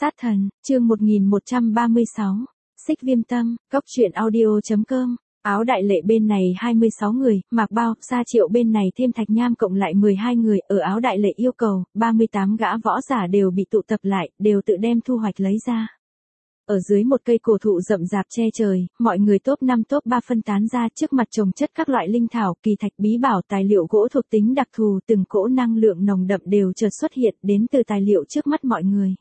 Sát thần, chương 1136, Xích Viêm Tâm, Cốc truyện audio.com. Áo Đại Lệ bên này 26 người, Mạc Bao, Sa Triệu bên này thêm Thạch Nham cộng lại 12 người, ở Áo Đại Lệ yêu cầu, 38 gã võ giả đều bị tụ tập lại, đều tự đem thu hoạch lấy ra. Ở dưới một cây cổ thụ rậm rạp che trời, mọi người top 5 top 3 phân tán ra, trước mặt trồng chất các loại linh thảo, kỳ thạch bí bảo, tài liệu gỗ thuộc tính đặc thù, từng cỗ năng lượng nồng đậm đều chợt xuất hiện đến từ tài liệu trước mắt mọi người.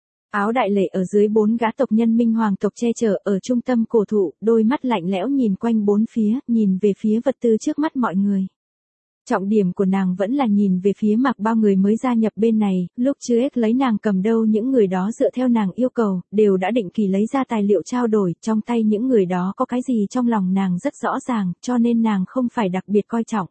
Áo Đại Lệ ở dưới 4 gã tộc nhân minh hoàng tộc che chở ở trung tâm cổ thụ, đôi mắt lạnh lẽo nhìn quanh bốn phía, nhìn về phía vật tư trước mắt mọi người. Trọng điểm của nàng vẫn là nhìn về phía Mạc Bao người mới gia nhập bên này, lúc chưa hết lấy nàng cầm đâu những người đó dựa theo nàng yêu cầu, đều đã định kỳ lấy ra tài liệu trao đổi, trong tay những người đó có cái gì trong lòng nàng rất rõ ràng, cho nên nàng không phải đặc biệt coi trọng.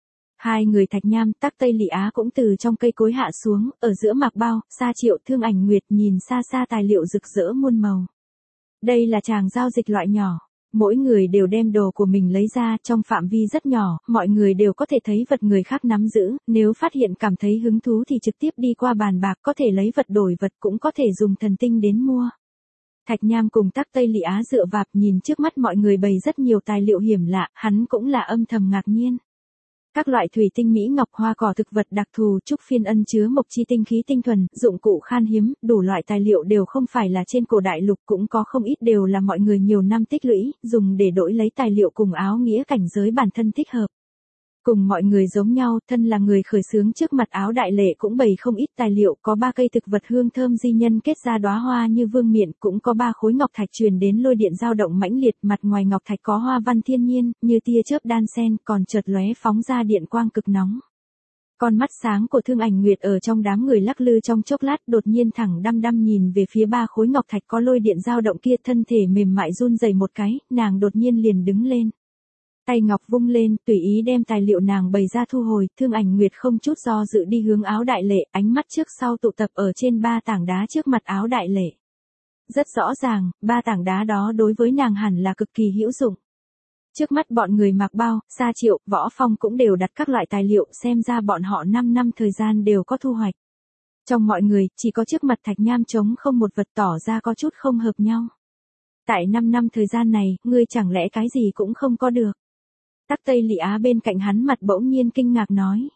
Hai người Thạch Nham, Tắc Tây Lị Á cũng từ trong cây cối hạ xuống, ở giữa Mạc Bao, Sa Triệu, Thương Ảnh Nguyệt nhìn xa xa tài liệu rực rỡ muôn màu. Đây là tràng giao dịch loại nhỏ. Mỗi người đều đem đồ của mình lấy ra trong phạm vi rất nhỏ, mọi người đều có thể thấy vật người khác nắm giữ, nếu phát hiện cảm thấy hứng thú thì trực tiếp đi qua bàn bạc, có thể lấy vật đổi vật, cũng có thể dùng thần tinh đến mua. Thạch Nham cùng Tắc Tây Lị Á dựa vạp nhìn trước mắt mọi người bày rất nhiều tài liệu hiểm lạ, hắn cũng là âm thầm ngạc nhiên. Các loại thủy tinh mỹ ngọc, hoa cỏ, thực vật đặc thù, trúc phiên ân chứa mộc chi tinh khí tinh thuần, dụng cụ khan hiếm, đủ loại tài liệu đều không phải là trên cổ đại lục, cũng có không ít đều là mọi người nhiều năm tích lũy, dùng để đổi lấy tài liệu cùng áo nghĩa cảnh giới bản thân thích hợp. Cùng mọi người giống nhau, thân là người khởi xướng trước mặt Áo Đại Lệ cũng bày không ít tài liệu, có 3 cây thực vật hương thơm di nhân kết ra đóa hoa như vương miện, cũng có 3 khối ngọc thạch truyền đến lôi điện dao động mãnh liệt, mặt ngoài ngọc thạch có hoa văn thiên nhiên, như tia chớp đan sen, còn chợt lóe phóng ra điện quang cực nóng. Con mắt sáng của Thương Ảnh Nguyệt ở trong đám người lắc lư trong chốc lát, đột nhiên thẳng đăm đăm nhìn về phía 3 khối ngọc thạch có lôi điện dao động kia, thân thể mềm mại run rẩy một cái, nàng đột nhiên liền đứng lên. Tay ngọc vung lên, tùy ý đem tài liệu nàng bày ra thu hồi, Thương Ảnh Nguyệt không chút do dự đi hướng Áo Đại Lệ, ánh mắt trước sau tụ tập ở trên 3 tảng đá trước mặt Áo Đại Lệ. Rất rõ ràng, 3 tảng đá đó đối với nàng hẳn là cực kỳ hữu dụng. Trước mắt bọn người Mạc Bao, Sa Triệu, Võ Phong cũng đều đặt các loại tài liệu, xem ra bọn họ 5 năm thời gian đều có thu hoạch. Trong mọi người, chỉ có trước mặt Thạch Nham trống không một vật tỏ ra có chút không hợp nhau. Tại 5 năm thời gian này, ngươi chẳng lẽ cái gì cũng không có được? Tắc Tây Lị Á bên cạnh hắn mặt bỗng nhiên kinh ngạc nói.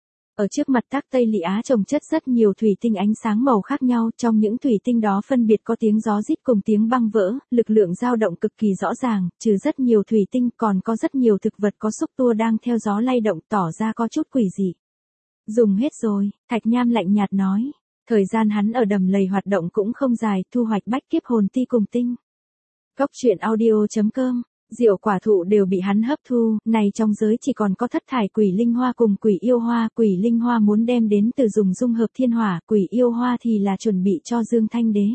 Ở trước mặt Tắc Tây Lị Á trồng chất rất nhiều thủy tinh ánh sáng màu khác nhau, trong những thủy tinh đó phân biệt có tiếng gió rít cùng tiếng băng vỡ, lực lượng dao động cực kỳ rõ ràng, trừ rất nhiều thủy tinh còn có rất nhiều thực vật có xúc tua đang theo gió lay động, tỏ ra có chút quỷ dị. Dùng hết rồi, Thạch Nham lạnh nhạt nói. Thời gian hắn ở đầm lầy hoạt động cũng không dài, thu hoạch bách kiếp hồn ti cùng tinh. Cốc truyện audio.com. Diệu quả thụ đều bị hắn hấp thu, này trong giới chỉ còn có thất thải quỷ linh hoa cùng quỷ yêu hoa, quỷ linh hoa muốn đem đến từ dùng dung hợp thiên hỏa, quỷ yêu hoa thì là chuẩn bị cho Dương Thanh Đế.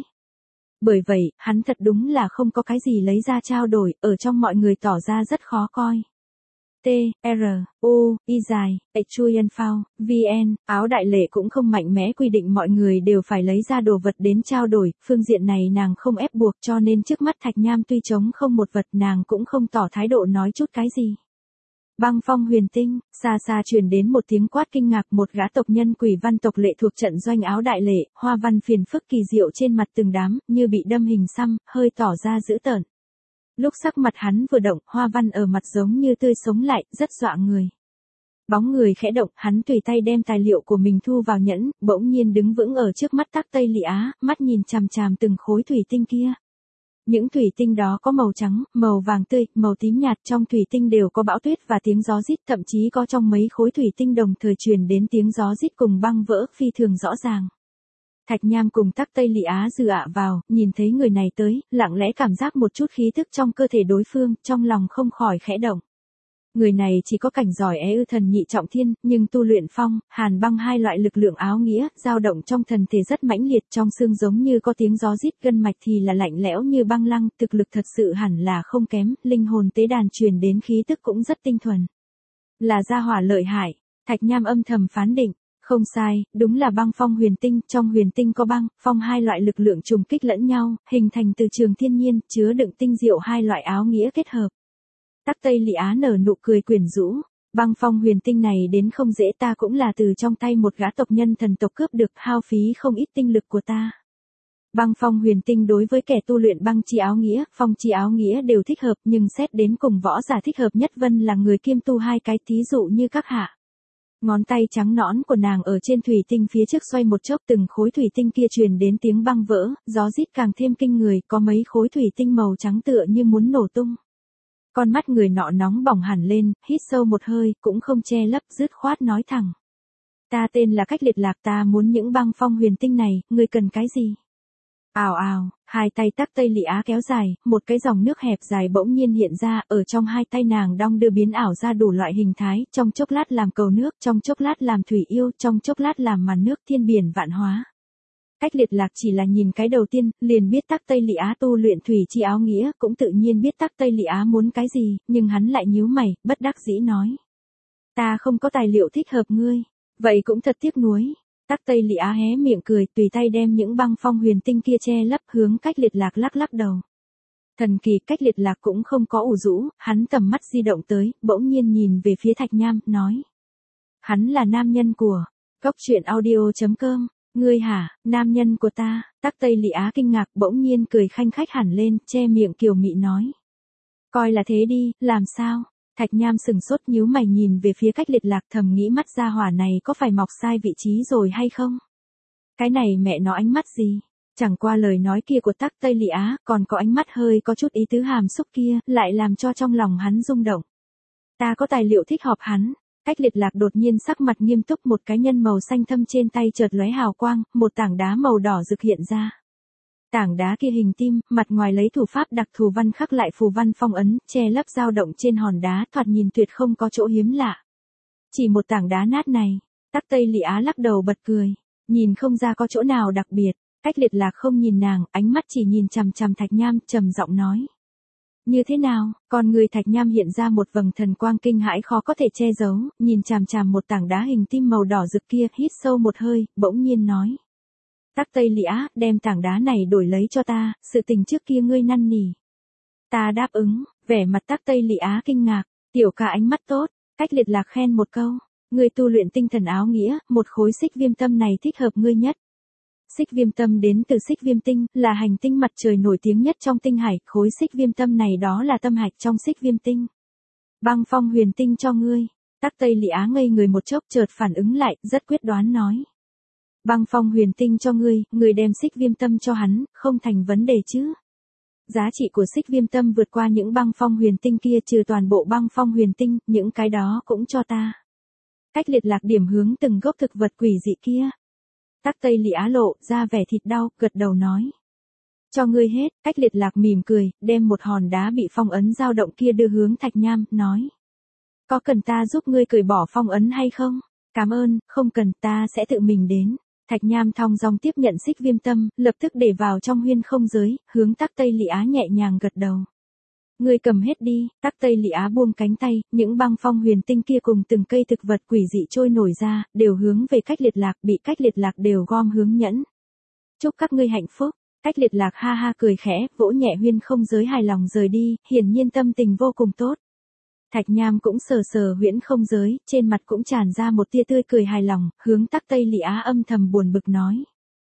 Bởi vậy, hắn thật đúng là không có cái gì lấy ra trao đổi, ở trong mọi người tỏ ra rất khó coi. T, R, U, Y dài, Chuyen Phao, VN, Áo Đại Lệ cũng không mạnh mẽ quy định mọi người đều phải lấy ra đồ vật đến trao đổi, phương diện này nàng không ép buộc cho nên trước mắt Thạch Nham tuy trống không một vật nàng cũng không tỏ thái độ nói chút cái gì. Băng Phong Huyền Tinh, xa xa truyền đến một tiếng quát kinh ngạc, một gã tộc nhân Quỷ Văn tộc lệ thuộc trận doanh Áo Đại Lệ, hoa văn phiền phức kỳ diệu trên mặt từng đám, như bị đâm hình xăm, hơi tỏ ra dữ tợn. Lúc sắc mặt hắn vừa động, hoa văn ở mặt giống như tươi sống lại, rất dọa người. Bóng người khẽ động, hắn tùy tay đem tài liệu của mình thu vào nhẫn, bỗng nhiên đứng vững ở trước mắt Tắc Tây Lị Á, mắt nhìn chằm chằm từng khối thủy tinh kia. Những thủy tinh đó có màu trắng, màu vàng tươi, màu tím nhạt, trong thủy tinh đều có bão tuyết và tiếng gió rít, thậm chí có trong mấy khối thủy tinh đồng thời truyền đến tiếng gió rít cùng băng vỡ, phi thường rõ ràng. Thạch Nham cùng Tắc Tây Lị Á dựa vào, nhìn thấy người này tới, lặng lẽ cảm giác một chút khí thức trong cơ thể đối phương, trong lòng không khỏi khẽ động. Người này chỉ có cảnh giỏi ư thần nhị trọng thiên, nhưng tu luyện phong, hàn băng hai loại lực lượng áo nghĩa, dao động trong thần thể rất mãnh liệt, trong xương giống như có tiếng gió rít, gân mạch thì là lạnh lẽo như băng lăng, thực lực thật sự hẳn là không kém, linh hồn tế đàn truyền đến khí tức cũng rất tinh thuần. Là gia hỏa lợi hại, Thạch Nham âm thầm phán định. Không sai, đúng là băng phong huyền tinh, trong huyền tinh có băng, phong hai loại lực lượng trùng kích lẫn nhau, hình thành từ trường thiên nhiên, chứa đựng tinh diệu hai loại áo nghĩa kết hợp. Tắc Tây Lị Á nở nụ cười quyến rũ, băng phong huyền tinh này đến không dễ, ta cũng là từ trong tay một gã tộc nhân thần tộc cướp được, hao phí không ít tinh lực của ta. Băng phong huyền tinh đối với kẻ tu luyện băng chi áo nghĩa, phong chi áo nghĩa đều thích hợp, nhưng xét đến cùng võ giả thích hợp nhất Vân là người kiêm tu hai cái, thí dụ như các hạ. Ngón tay trắng nõn của nàng ở trên thủy tinh phía trước xoay một chốc, từng khối thủy tinh kia truyền đến tiếng băng vỡ, gió rít càng thêm kinh người, có mấy khối thủy tinh màu trắng tựa như muốn nổ tung. Con mắt người nọ nóng bỏng hẳn lên, hít sâu một hơi, cũng không che lấp, dứt khoát nói thẳng. Ta tên là Cách Liệt Lạc, ta muốn những băng phong huyền tinh này, ngươi cần cái gì? Ào ào, hai tay Tắc Tây Lị Á kéo dài, một cái dòng nước hẹp dài bỗng nhiên hiện ra, ở trong hai tay nàng đong đưa biến ảo ra đủ loại hình thái, trong chốc lát làm cầu nước, trong chốc lát làm thủy yêu, trong chốc lát làm màn nước thiên biển vạn hóa. Cách Liệt Lạc chỉ là nhìn cái đầu tiên, liền biết Tắc Tây Lị Á tu luyện thủy chi áo nghĩa, cũng tự nhiên biết Tắc Tây Lị Á muốn cái gì, nhưng hắn lại nhíu mày, bất đắc dĩ nói. Ta không có tài liệu thích hợp ngươi, vậy cũng thật tiếc nuối. Tắc Tây Lị Á hé miệng cười, tùy tay đem những băng phong huyền tinh kia che lấp, hướng Cách Liệt Lạc lắc lắc đầu. Thần kỳ, Cách Liệt Lạc cũng không có ủ rũ, hắn tầm mắt di động tới, bỗng nhiên nhìn về phía Thạch Nham, nói. Hắn là nam nhân của Cốc Truyện Audio.com. Ngươi hả, nam nhân của ta? Tắc Tây Lị Á kinh ngạc, bỗng nhiên cười khanh khách hẳn lên, che miệng kiều mị nói. Coi là thế đi, làm sao? Thạch Nham sừng sốt nhíu mày nhìn về phía Cách Liệt Lạc, thầm nghĩ mắt gia hỏa này có phải mọc sai vị trí rồi hay không? Cái này mẹ nó ánh mắt gì? Chẳng qua lời nói kia của Tắc Tây Lị Á, còn có ánh mắt hơi có chút ý tứ hàm xúc kia, lại làm cho trong lòng hắn rung động. Ta có tài liệu thích hợp hắn. Cách Liệt Lạc đột nhiên sắc mặt nghiêm túc, một cái nhân màu xanh thâm trên tay chợt lóe hào quang, một tảng đá màu đỏ rực hiện ra. Tảng đá kia hình tim, mặt ngoài lấy thủ pháp đặc thù văn khắc lại phù văn phong ấn, che lấp dao động trên hòn đá, thoạt nhìn tuyệt không có chỗ hiếm lạ. Chỉ một tảng đá nát này, Tắc Tây Lị Á lắc đầu bật cười, nhìn không ra có chỗ nào đặc biệt. Cách Liệt Lạc không nhìn nàng, ánh mắt chỉ nhìn chằm chằm Thạch Nham, trầm giọng nói. Như thế nào? Con người Thạch Nham hiện ra một vầng thần quang kinh hãi khó có thể che giấu, nhìn chằm chằm một tảng đá hình tim màu đỏ rực kia, hít sâu một hơi, bỗng nhiên nói. Tắc Tây Lị Á, đem tảng đá này đổi lấy cho ta, sự tình trước kia ngươi năn nỉ. Ta đáp ứng, vẻ mặt Tắc Tây Lị Á kinh ngạc, tiểu ca ánh mắt tốt. Cách Liệt Lạc khen một câu, ngươi tu luyện tinh thần áo nghĩa, một khối xích viêm tâm này thích hợp ngươi nhất. Xích viêm tâm đến từ xích viêm tinh, là hành tinh mặt trời nổi tiếng nhất trong tinh hải, khối xích viêm tâm này đó là tâm hạch trong xích viêm tinh. Băng phong huyền tinh cho ngươi. Tắc Tây Lị Á ngây người một chốc, chợt phản ứng lại, rất quyết đoán nói. Băng phong huyền tinh cho ngươi, ngươi đem xích viêm tâm cho hắn, không thành vấn đề chứ. Giá trị của xích viêm tâm vượt qua những băng phong huyền tinh kia, trừ toàn bộ băng phong huyền tinh, những cái đó cũng cho ta. Cách Liệt Lạc điểm hướng từng gốc thực vật quỷ dị kia. Tắc Tây Lị Á lộ ra vẻ thịt đau, gật đầu nói. Cho ngươi hết. Cách Liệt Lạc mỉm cười, đem một hòn đá bị phong ấn dao động kia đưa hướng Thạch Nham, nói. Có cần ta giúp ngươi cởi bỏ phong ấn hay không? Cảm ơn, không cần, ta sẽ tự mình đến. Thạch Nham thong dong tiếp nhận xích viêm tâm, lập tức để vào trong huyên không giới, hướng Tắc Tây Lị Á nhẹ nhàng gật đầu. Ngươi cầm hết đi. Tắc Tây Lị Á buông cánh tay, những băng phong huyền tinh kia cùng từng cây thực vật quỷ dị trôi nổi ra, đều hướng về Cách Liệt Lạc, bị Cách Liệt Lạc đều gom hướng nhẫn. Chúc các ngươi hạnh phúc. Cách Liệt Lạc ha ha cười khẽ, vỗ nhẹ huyên không giới hài lòng rời đi, hiển nhiên tâm tình vô cùng tốt. Thạch Nham cũng sờ sờ huyễn không giới, trên mặt cũng tràn ra một tia tươi cười hài lòng, hướng Tắc Tây Lị Á âm thầm buồn bực nói.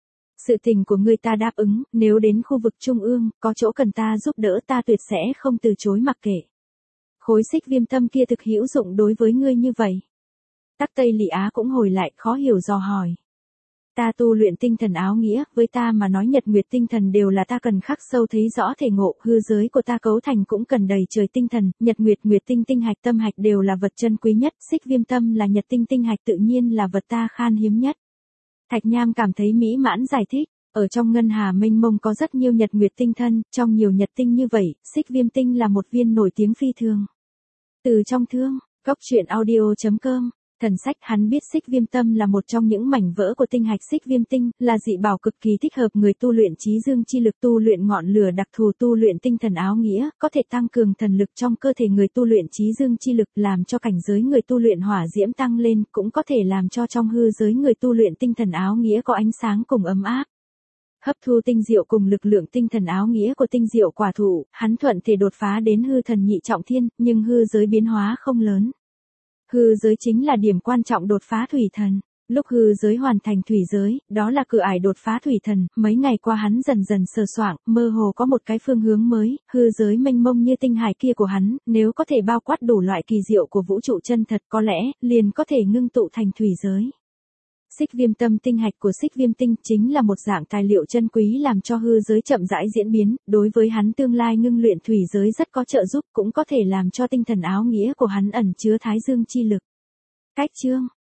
Sự tình của ngươi ta đáp ứng, nếu đến khu vực trung ương, có chỗ cần ta giúp đỡ ta tuyệt sẽ không từ chối mặc kệ. Khối xích viêm tâm kia thực hữu dụng đối với ngươi như vậy. Tắc Tây Lị Á cũng hồi lại, khó hiểu dò hỏi. Ta tu luyện tinh thần áo nghĩa, với ta mà nói nhật nguyệt tinh thần đều là ta cần khắc sâu thấy rõ thể ngộ, hư giới của ta cấu thành cũng cần đầy trời tinh thần, nhật nguyệt nguyệt tinh tinh hạch tâm hạch đều là vật chân quý nhất, xích viêm tâm là nhật tinh tinh hạch tự nhiên là vật ta khan hiếm nhất. Thạch Nham cảm thấy mỹ mãn giải thích, ở trong ngân hà mênh mông có rất nhiều nhật nguyệt tinh thân, trong nhiều nhật tinh như vậy, xích viêm tinh là một viên nổi tiếng phi thường. Từ trong thương, Cốc Truyện Audio.com. Thần sách hắn biết xích viêm tâm là một trong những mảnh vỡ của tinh hạch xích viêm tinh, là dị bảo cực kỳ thích hợp người tu luyện trí dương chi lực, tu luyện ngọn lửa đặc thù, tu luyện tinh thần áo nghĩa, có thể tăng cường thần lực trong cơ thể người tu luyện trí dương chi lực, làm cho cảnh giới người tu luyện hỏa diễm tăng lên, cũng có thể làm cho trong hư giới người tu luyện tinh thần áo nghĩa có ánh sáng cùng ấm áp. Hấp thu tinh diệu cùng lực lượng tinh thần áo nghĩa của tinh diệu quả thụ, hắn thuận thể đột phá đến hư thần nhị trọng thiên, nhưng hư giới biến hóa không lớn. Hư giới chính là điểm quan trọng đột phá thủy thần. Lúc hư giới hoàn thành thủy giới, đó là cửa ải đột phá thủy thần, mấy ngày qua hắn dần dần sờ soạng, mơ hồ có một cái phương hướng mới, hư giới mênh mông như tinh hải kia của hắn, nếu có thể bao quát đủ loại kỳ diệu của vũ trụ chân thật có lẽ, liền có thể ngưng tụ thành thủy giới. Xích viêm tâm tinh hạch của xích viêm tinh chính là một dạng tài liệu chân quý làm cho hư giới chậm rãi diễn biến, đối với hắn tương lai ngưng luyện thủy giới rất có trợ giúp, cũng có thể làm cho tinh thần áo nghĩa của hắn ẩn chứa thái dương chi lực. Cách chương